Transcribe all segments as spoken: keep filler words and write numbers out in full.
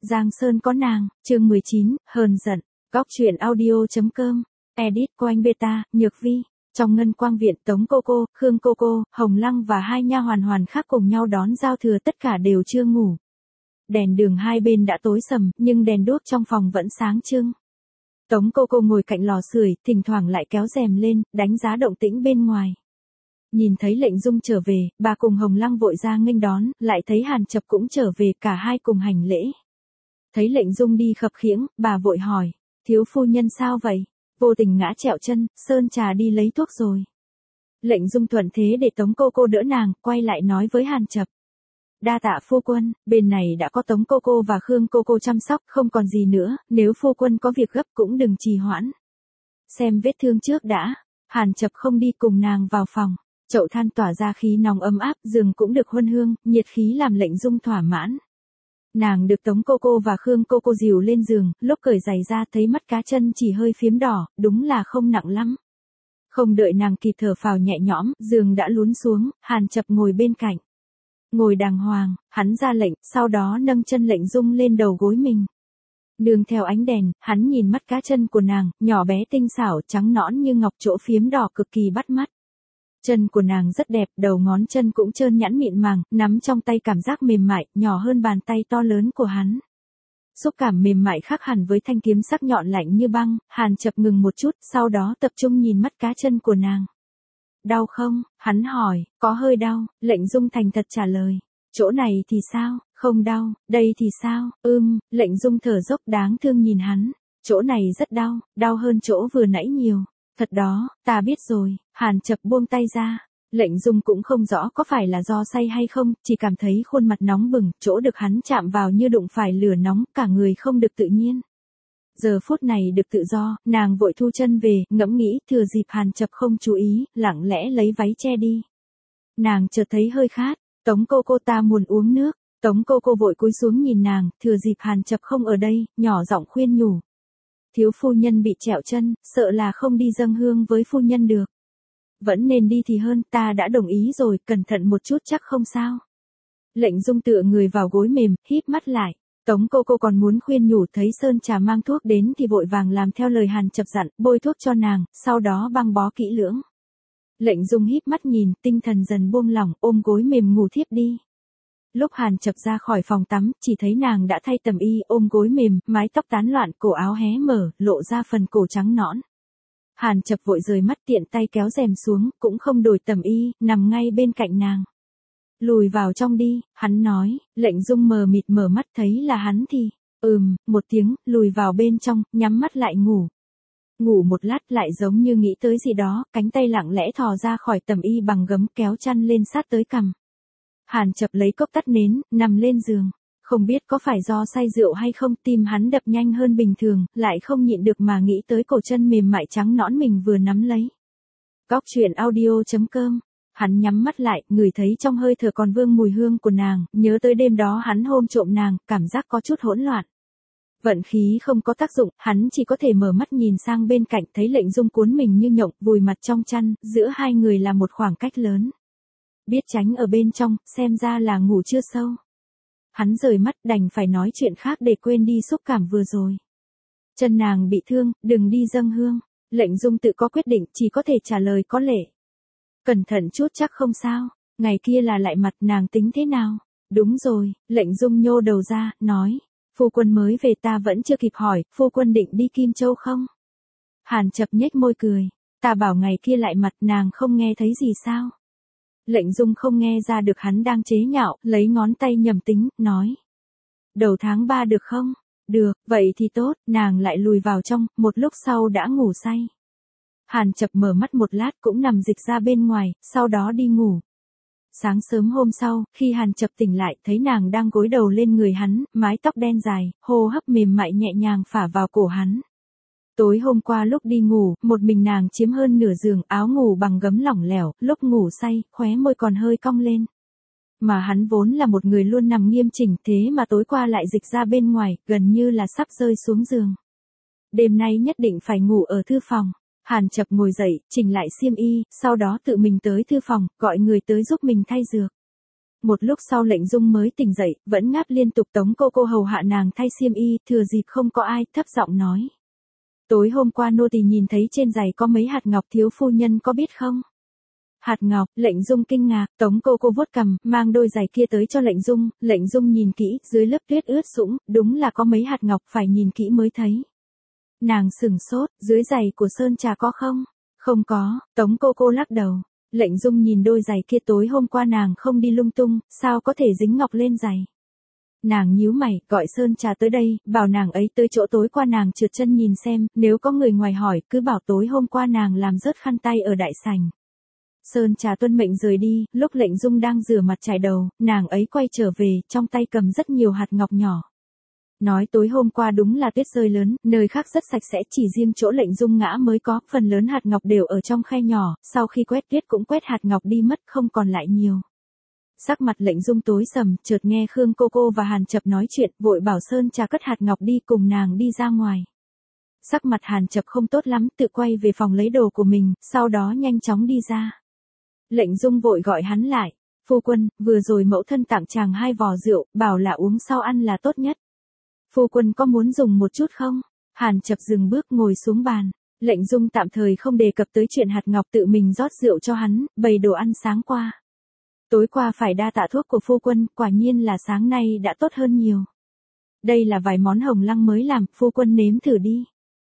Giang Sơn có nàng, chương mười chín, hờn giận, góc truyện audio.com, edit của anh Beta, Nhược Vi. Trong ngân quang viện, Tống cô cô, Khương cô cô, Hồng Lăng và hai nha hoàn hoàn khác cùng nhau đón giao thừa, tất cả đều chưa ngủ. Đèn đường hai bên đã tối sầm, nhưng đèn đuốc trong phòng vẫn sáng trưng. Tống cô cô ngồi cạnh lò sưởi, thỉnh thoảng lại kéo rèm lên, đánh giá động tĩnh bên ngoài. Nhìn thấy Lệnh Dung trở về, bà cùng Hồng Lăng vội ra nghênh đón, lại thấy Hàn Chập cũng trở về, cả hai cùng hành lễ. Thấy Lệnh Dung đi khập khiễng, bà vội hỏi, thiếu phu nhân sao vậy? Vô tình ngã trẹo chân, Sơn Trà đi lấy thuốc rồi. Lệnh Dung thuận thế để Tống cô cô đỡ nàng, quay lại nói với Hàn Chập. Đa tạ phu quân, bên này đã có Tống cô cô và Khương cô cô chăm sóc, không còn gì nữa, nếu phu quân có việc gấp cũng đừng trì hoãn. Xem vết thương trước đã. Hàn Chập không đi cùng nàng vào phòng. Chậu than tỏa ra khí nóng ấm áp, giường cũng được huân hương, nhiệt khí làm Lệnh Dung thỏa mãn. Nàng được Tống cô cô và Khương cô cô dìu lên giường, lúc cởi giày ra thấy mắt cá chân chỉ hơi phím đỏ, đúng là không nặng lắm. Không đợi nàng kịp thở phào nhẹ nhõm, giường đã lún xuống, Hàn Chập ngồi bên cạnh. Ngồi đàng hoàng, hắn ra lệnh, sau đó nâng chân Lệnh Dung lên đầu gối mình. Nương theo ánh đèn, hắn nhìn mắt cá chân của nàng, nhỏ bé tinh xảo, trắng nõn như ngọc, chỗ phím đỏ cực kỳ bắt mắt. Chân của nàng rất đẹp, đầu ngón chân cũng trơn nhẵn mịn màng, nắm trong tay cảm giác mềm mại, nhỏ hơn bàn tay to lớn của hắn. Xúc cảm mềm mại khác hẳn với thanh kiếm sắc nhọn lạnh như băng. Hàn Chập ngừng một chút, sau đó tập trung nhìn mắt cá chân của nàng. Đau không? Hắn hỏi. Có hơi đau. Lệnh Dung thành thật trả lời. Chỗ này thì sao? Không đau. Đây thì sao? Ưm, Lệnh Dung thở dốc đáng thương nhìn hắn. Chỗ này rất đau, đau hơn chỗ vừa nãy nhiều. Thật đó, ta biết rồi. Hàn Chập buông tay ra. Lệnh Dung cũng không rõ có phải là do say hay không, chỉ cảm thấy khuôn mặt nóng bừng, chỗ được hắn chạm vào như đụng phải lửa nóng, cả người không được tự nhiên. Giờ phút này được tự do, nàng vội thu chân về, ngẫm nghĩ, thừa dịp Hàn Chập không chú ý, lặng lẽ lấy váy che đi. Nàng chợt thấy hơi khát, Tống cô cô ta muốn uống nước. Tống cô cô vội cúi xuống nhìn nàng, thừa dịp Hàn Chập không ở đây, nhỏ giọng khuyên nhủ. Thiếu phu nhân bị trẹo chân, sợ là không đi dâng hương với phu nhân được. Vẫn nên đi thì hơn, ta đã đồng ý rồi, cẩn thận một chút chắc không sao. Lệnh Dung tựa người vào gối mềm, híp mắt lại. Tống cô cô còn muốn khuyên nhủ, thấy Sơn Trà mang thuốc đến thì vội vàng làm theo lời Hàn Chập dặn, bôi thuốc cho nàng, sau đó băng bó kỹ lưỡng. Lệnh Dung híp mắt nhìn, tinh thần dần buông lỏng, ôm gối mềm ngủ thiếp đi. Lúc Hàn Chập ra khỏi phòng tắm, chỉ thấy nàng đã thay tầm y, ôm gối mềm, mái tóc tán loạn, cổ áo hé mở, lộ ra phần cổ trắng nõn. Hàn Chập vội rời mắt, tiện tay kéo rèm xuống, cũng không đổi tầm y, nằm ngay bên cạnh nàng. Lùi vào trong đi, hắn nói. Lệnh Dung mờ mịt mở mắt, thấy là hắn thì, ừm, một tiếng, lùi vào bên trong, nhắm mắt lại ngủ. Ngủ một lát lại giống như nghĩ tới gì đó, cánh tay lặng lẽ thò ra khỏi tầm y bằng gấm, kéo chăn lên sát tới cằm. Hàn Chập lấy cốc tắt nến, nằm lên giường. Không biết có phải do say rượu hay không, tim hắn đập nhanh hơn bình thường, lại không nhịn được mà nghĩ tới cổ chân mềm mại trắng nõn mình vừa nắm lấy. Góc truyện audio.com. Hắn nhắm mắt lại, ngửi thấy trong hơi thở còn vương mùi hương của nàng, nhớ tới đêm đó hắn hôn trộm nàng, cảm giác có chút hỗn loạn. Vận khí không có tác dụng, hắn chỉ có thể mở mắt nhìn sang bên cạnh, thấy Lệnh Dung cuốn mình như nhộng, vùi mặt trong chăn, giữa hai người là một khoảng cách lớn. Biết tránh ở bên trong, xem ra là ngủ chưa sâu. Hắn rời mắt, đành phải nói chuyện khác để quên đi xúc cảm vừa rồi. Chân nàng bị thương, đừng đi dâng hương. Lệnh Dung tự có quyết định, chỉ có thể trả lời có lệ. Cẩn thận chút chắc không sao. Ngày kia là lại mặt, nàng tính thế nào? Đúng rồi. Lệnh Dung nhô đầu ra, nói. Phu quân mới về, ta vẫn chưa kịp hỏi, phu quân định đi Kim Châu không? Hàn Chập nhếch môi cười. Ta bảo ngày kia lại mặt, nàng không nghe thấy gì sao? Lệnh Dung không nghe ra được hắn đang chế nhạo, lấy ngón tay nhầm tính, nói. Đầu tháng ba được không? Được, vậy thì tốt. Nàng lại lùi vào trong, một lúc sau đã ngủ say. Hàn Chập mở mắt một lát cũng nằm dịch ra bên ngoài, sau đó đi ngủ. Sáng sớm hôm sau, khi Hàn Chập tỉnh lại, thấy nàng đang gối đầu lên người hắn, mái tóc đen dài, hô hấp mềm mại nhẹ nhàng phả vào cổ hắn. Tối hôm qua lúc đi ngủ, một mình nàng chiếm hơn nửa giường, áo ngủ bằng gấm lỏng lẻo, lúc ngủ say, khóe môi còn hơi cong lên. Mà hắn vốn là một người luôn nằm nghiêm chỉnh, thế mà tối qua lại dịch ra bên ngoài, gần như là sắp rơi xuống giường. Đêm nay nhất định phải ngủ ở thư phòng. Hàn Chập ngồi dậy, chỉnh lại xiêm y, sau đó tự mình tới thư phòng, gọi người tới giúp mình thay dược. Một lúc sau Lệnh Dung mới tỉnh dậy, vẫn ngáp liên tục. Tống cô cô hầu hạ nàng thay xiêm y, thừa dịp không có ai, thấp giọng nói. Tối hôm qua nô tỳ nhìn thấy trên giày có mấy hạt ngọc, thiếu phu nhân có biết không? Hạt ngọc, Lệnh Dung kinh ngạc. Tống cô cô vuốt cằm, mang đôi giày kia tới cho Lệnh Dung. Lệnh Dung nhìn kỹ, dưới lớp tuyết ướt sũng, đúng là có mấy hạt ngọc, phải nhìn kỹ mới thấy. Nàng sửng sốt, dưới giày của Sơn Trà có không? Không có. Tống cô cô lắc đầu. Lệnh Dung nhìn đôi giày kia, tối hôm qua nàng không đi lung tung, sao có thể dính ngọc lên giày. Nàng nhíu mày, gọi Sơn Trà tới đây, bảo nàng ấy tới chỗ tối qua nàng trượt chân nhìn xem, nếu có người ngoài hỏi, cứ bảo tối hôm qua nàng làm rớt khăn tay ở đại sảnh. Sơn Trà tuân mệnh rời đi, lúc Lệnh Dung đang rửa mặt chải đầu, nàng ấy quay trở về, trong tay cầm rất nhiều hạt ngọc nhỏ. Nói tối hôm qua đúng là tuyết rơi lớn, nơi khác rất sạch sẽ, chỉ riêng chỗ Lệnh Dung ngã mới có, phần lớn hạt ngọc đều ở trong khe nhỏ, sau khi quét tuyết cũng quét hạt ngọc đi mất, không còn lại nhiều. Sắc mặt Lệnh Dung tối sầm, chợt nghe Khương cô cô và Hàn Chập nói chuyện, vội bảo Sơn Trà cất hạt ngọc đi, cùng nàng đi ra ngoài. Sắc mặt Hàn Chập không tốt lắm, tự quay về phòng lấy đồ của mình, sau đó nhanh chóng đi ra. Lệnh Dung vội gọi hắn lại. Phu quân, vừa rồi mẫu thân tặng chàng hai vò rượu, bảo là uống sau ăn là tốt nhất. Phu quân có muốn dùng một chút không? Hàn Chập dừng bước ngồi xuống bàn. Lệnh Dung tạm thời không đề cập tới chuyện hạt ngọc, tự mình rót rượu cho hắn, bày đồ ăn sáng qua. Tối qua phải đa tạ thuốc của phu quân, quả nhiên là sáng nay đã tốt hơn nhiều. Đây là vài món hồng lăng mới làm, phu quân nếm thử đi.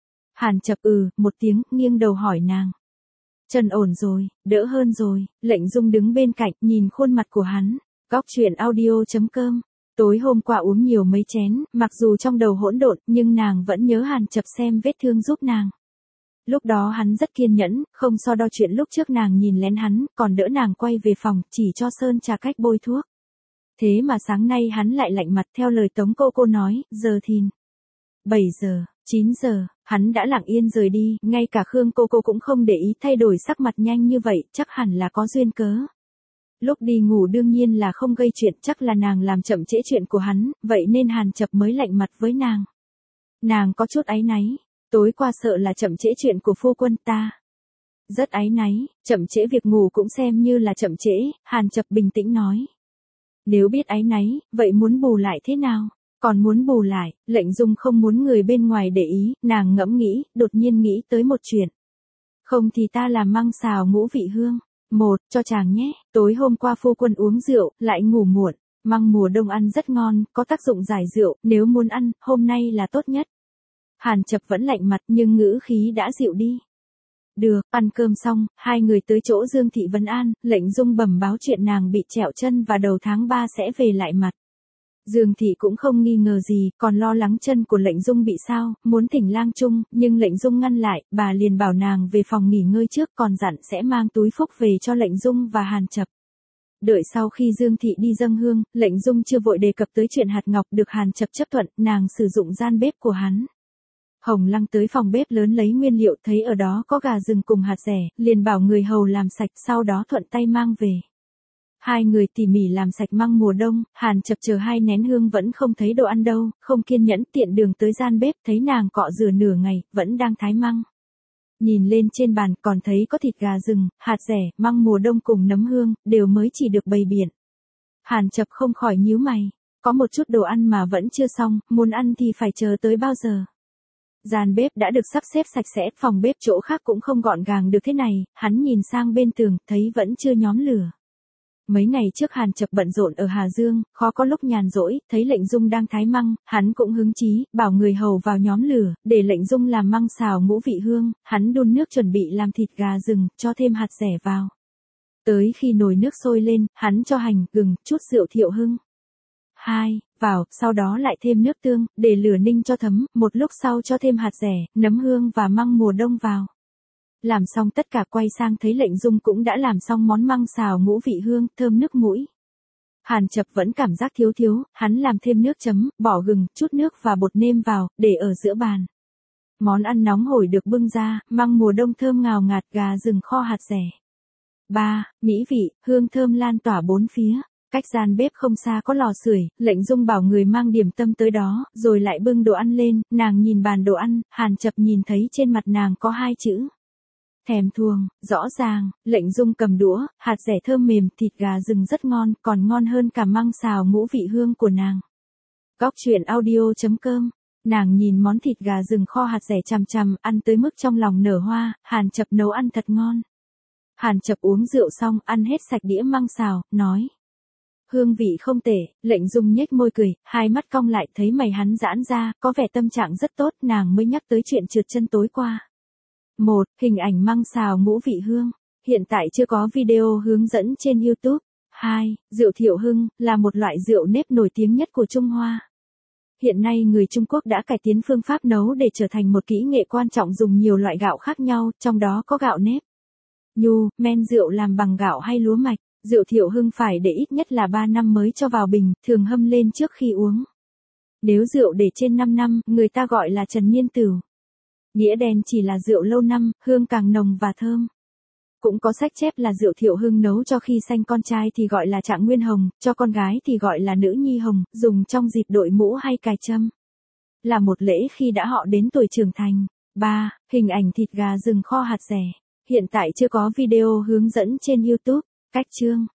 Hàn Chập ừ, một tiếng, nghiêng đầu hỏi nàng. Chân ổn rồi, đỡ hơn rồi. Lệnh Dung đứng bên cạnh, nhìn khuôn mặt của hắn. Góc truyện audio chấm com. Tối hôm qua uống nhiều mấy chén, mặc dù trong đầu hỗn độn, nhưng nàng vẫn nhớ Hàn Chập xem vết thương giúp nàng. Lúc đó hắn rất kiên nhẫn, không so đo chuyện lúc trước nàng nhìn lén hắn, còn đỡ nàng quay về phòng, chỉ cho Sơn Trà cách bôi thuốc. Thế mà sáng nay hắn lại lạnh mặt, theo lời Tống cô cô nói, giờ thìn. bảy giờ, chín giờ, hắn đã lặng yên rời đi, ngay cả Khương cô cô cũng không để ý, thay đổi sắc mặt nhanh như vậy, chắc hẳn là có duyên cớ. Lúc đi ngủ đương nhiên là không gây chuyện, chắc là nàng làm chậm trễ chuyện của hắn, vậy nên Hàn Chập mới lạnh mặt với nàng. Nàng có chút áy náy, tối qua sợ là chậm trễ chuyện của phu quân ta. Rất áy náy, chậm trễ việc ngủ cũng xem như là chậm trễ, Hàn Chập bình tĩnh nói. Nếu biết áy náy, vậy muốn bù lại thế nào? Còn muốn bù lại, Lệnh Dung không muốn người bên ngoài để ý, nàng ngẫm nghĩ, đột nhiên nghĩ tới một chuyện. Không thì ta làm măng xào ngũ vị hương. Một, cho chàng nhé, tối hôm qua phu quân uống rượu, lại ngủ muộn, măng mùa đông ăn rất ngon, có tác dụng giải rượu, nếu muốn ăn, hôm nay là tốt nhất. Hàn Chập vẫn lạnh mặt nhưng ngữ khí đã dịu đi. Được, ăn cơm xong, hai người tới chỗ Dương Thị Vân An, Lệnh Dung bẩm báo chuyện nàng bị trẹo chân và đầu tháng ba sẽ về lại mặt. Dương Thị cũng không nghi ngờ gì, còn lo lắng chân của Lệnh Dung bị sao, muốn thỉnh lang chung, nhưng Lệnh Dung ngăn lại, bà liền bảo nàng về phòng nghỉ ngơi trước, còn dặn sẽ mang túi phúc về cho Lệnh Dung và Hàn Chập. Đợi sau khi Dương Thị đi dâng hương, Lệnh Dung chưa vội đề cập tới chuyện hạt ngọc, được Hàn Chập chấp thuận, nàng sử dụng gian bếp của hắn. Hồng Lăng tới phòng bếp lớn lấy nguyên liệu, thấy ở đó có gà rừng cùng hạt dẻ, liền bảo người hầu làm sạch, sau đó thuận tay mang về. Hai người tỉ mỉ làm sạch măng mùa đông, Hàn Chập chờ hai nén hương vẫn không thấy đồ ăn đâu, không kiên nhẫn tiện đường tới gian bếp, thấy nàng cọ rửa nửa ngày, vẫn đang thái măng. Nhìn lên trên bàn còn thấy có thịt gà rừng, hạt dẻ, măng mùa đông cùng nấm hương, đều mới chỉ được bày biện. Hàn Chập không khỏi nhíu mày, có một chút đồ ăn mà vẫn chưa xong, muốn ăn thì phải chờ tới bao giờ. Gian bếp đã được sắp xếp sạch sẽ, phòng bếp chỗ khác cũng không gọn gàng được thế này, hắn nhìn sang bên tường, thấy vẫn chưa nhóm lửa. Mấy ngày trước Hàn Chập bận rộn ở Hà Dương, khó có lúc nhàn rỗi, thấy Lệnh Dung đang thái măng, hắn cũng hứng chí, bảo người hầu vào nhóm lửa, để Lệnh Dung làm măng xào ngũ vị hương, hắn đun nước chuẩn bị làm thịt gà rừng, cho thêm hạt dẻ vào. Tới khi nồi nước sôi lên, hắn cho hành, gừng, chút rượu thiệu hưng. Hai, vào, sau đó lại thêm nước tương, để lửa ninh cho thấm, một lúc sau cho thêm hạt dẻ, nấm hương và măng mùa đông vào. Làm xong tất cả quay sang thấy Lệnh Dung cũng đã làm xong món măng xào ngũ vị hương, thơm nước mũi. Hàn Chập vẫn cảm giác thiếu thiếu, hắn làm thêm nước chấm, bỏ gừng, chút nước và bột nêm vào, để ở giữa bàn. Món ăn nóng hổi được bưng ra, măng mùa đông thơm ngào ngạt, gà rừng kho hạt dẻ. Ba, mỹ vị, hương thơm lan tỏa bốn phía. Cách gian bếp không xa có lò sưởi, Lệnh Dung bảo người mang điểm tâm tới đó, rồi lại bưng đồ ăn lên, nàng nhìn bàn đồ ăn, Hàn Chập nhìn thấy trên mặt nàng có hai chữ. Thèm thuồng, rõ ràng, Lệnh Dung cầm đũa, hạt dẻ thơm mềm, thịt gà rừng rất ngon, còn ngon hơn cả măng xào ngũ vị hương của nàng. Góc truyện audio chấm com. Nàng nhìn món thịt gà rừng kho hạt dẻ chằm chằm, ăn tới mức trong lòng nở hoa. Hàn Chập nấu ăn thật ngon. Hàn Chập uống rượu xong, ăn hết sạch đĩa măng xào, nói. Hương vị không tệ. Lệnh Dung nhếch môi cười, hai mắt cong lại, thấy mày hắn giãn ra, có vẻ tâm trạng rất tốt, nàng mới nhắc tới chuyện trượt chân tối qua. một. Hình ảnh măng xào ngũ vị hương. Hiện tại chưa có video hướng dẫn trên YouTube. hai. Rượu Thiệu Hưng, là một loại rượu nếp nổi tiếng nhất của Trung Hoa. Hiện nay người Trung Quốc đã cải tiến phương pháp nấu để trở thành một kỹ nghệ quan trọng, dùng nhiều loại gạo khác nhau, trong đó có gạo nếp, nhu, men rượu làm bằng gạo hay lúa mạch. Rượu Thiệu Hưng phải để ít nhất là ba năm mới cho vào bình, thường hâm lên trước khi uống. Nếu rượu để trên năm năm, người ta gọi là Trần Niên Tửu. Nghĩa đen chỉ là rượu lâu năm, hương càng nồng và thơm. Cũng có sách chép là rượu Thiệu Hưng nấu cho khi sanh con trai thì gọi là Trạng Nguyên Hồng, cho con gái thì gọi là Nữ Nhi Hồng, dùng trong dịp đội mũ hay cài trâm. Là một lễ khi đã họ đến tuổi trưởng thành. ba. Hình ảnh thịt gà rừng kho hạt dẻ. Hiện tại chưa có video hướng dẫn trên YouTube. Cách chương.